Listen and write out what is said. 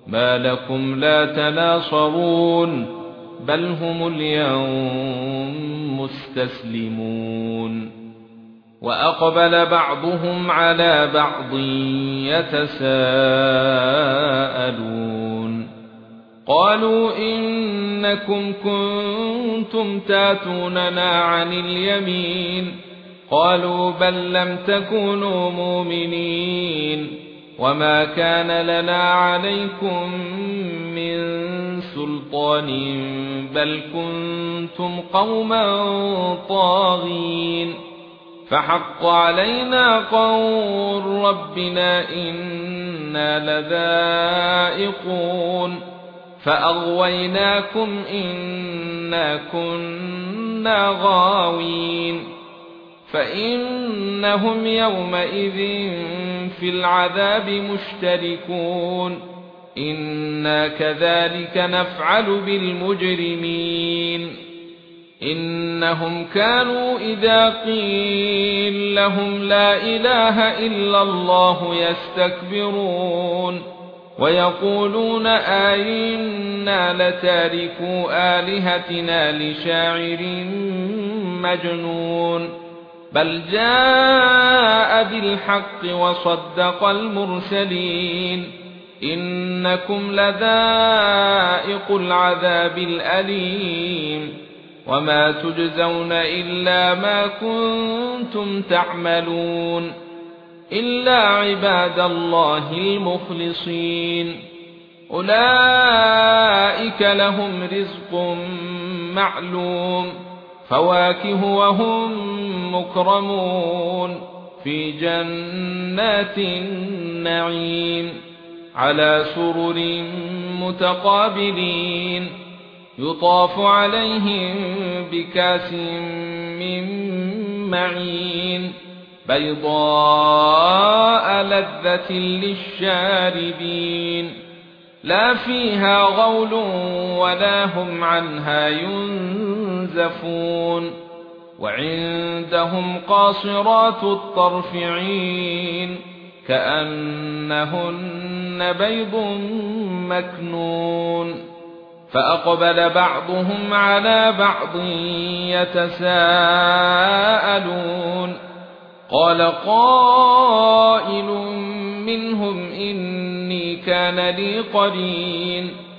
ما لكم لا تناصرون بل هم اليوم مستسلمون وأقبل بعضهم على بعض يتساءلون قالوا إنكم كنتم تاتوننا عن اليمين قالوا بل لم تكونوا مؤمنين وما كان لنا عليكم من سلطان بل كنتم قوما طاغين فحق علينا قول ربنا إنا لذائقون فأغويناكم إنا كنا غاوين فإنهم يومئذ في العذاب مشتركون إنا كذلك نفعل بالمجرمين إنهم كانوا إذا قيل لهم لا إله إلا الله يستكبرون ويقولون أئنا لتاركو آلهتنا لشاعر مجنون بل جاء بالحق وصدق المرسلين إنكم لذائق العذاب الأليم وما تجزون إلا ما كنتم تعملون إلا عباد الله المخلصين أولئك لهم رزق معلوم فواكه وهم مكرمون في جنات النعيم على سرر متقابلين يطاف عليهم بكاس من معين بيضاء لذة للشاربين لا فيها غول ولا هم عنها ينزفون وعندهم قاصرات الطرف عين كأنهن بيض مكنون فأقبل بعضهم على بعض يتساءلون قال قائل منهم إني كان لي قرين